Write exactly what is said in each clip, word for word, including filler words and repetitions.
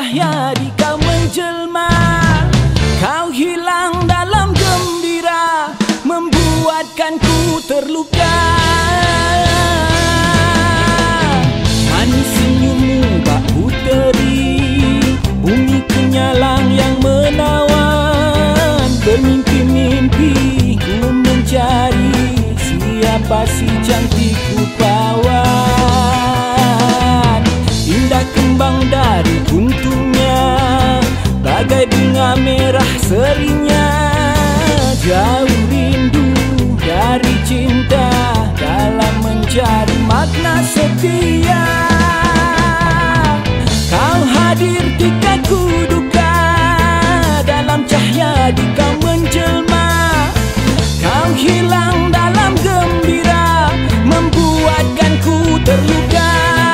cahaya di kau menjelma. Kau hilang dalam gembira, membuatkan ku terluka. Manis senyummu bak puteri, bumi kenyalang yang menawan. Bermimpi-mimpi ku mencari siapa si cantik rupawan. Indah kembang dari untungnya, bagai bunga merah serinya. Jauh rindu dari cinta, dalam mencari makna setia. Kau hadir ketika ku duka, dalam cahaya di kau menjelma. Kau hilang dalam gembira, membuatkan ku terluka.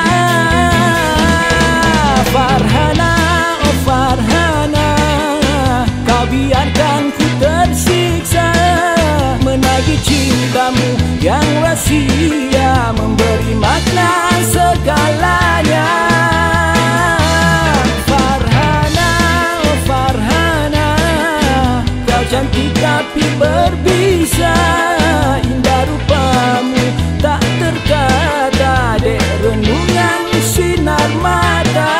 Farhana, oh Farhana, kau biarkan ku tersiksa, menagih cintamu yang rahasia, memberi makna segalanya. Farhana, oh Farhana, kau cantik tapi berbisa. Indah rupamu tak terkata, dek renungan sinar mata.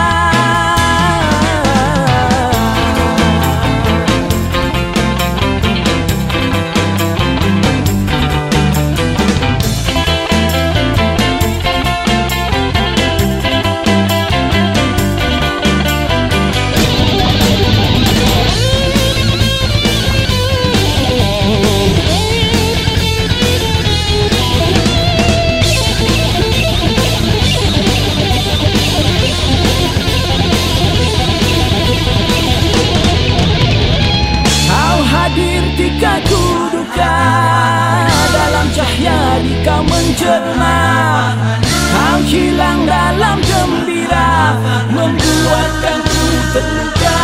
Ketika ku duka, dalam cahaya di kau menjelma. Kau hilang dalam gembira, membuatkan ku terluka.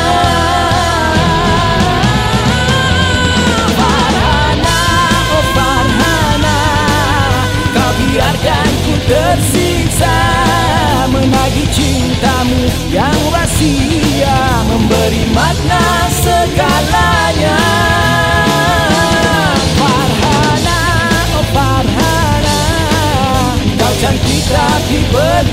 Farhana, oh Farhana, kau biarkan ku tersiksa, menagih cintamu yang rahasia, memberi makna segalanya. Farhana, oh Farhana, kau cantik tapi ber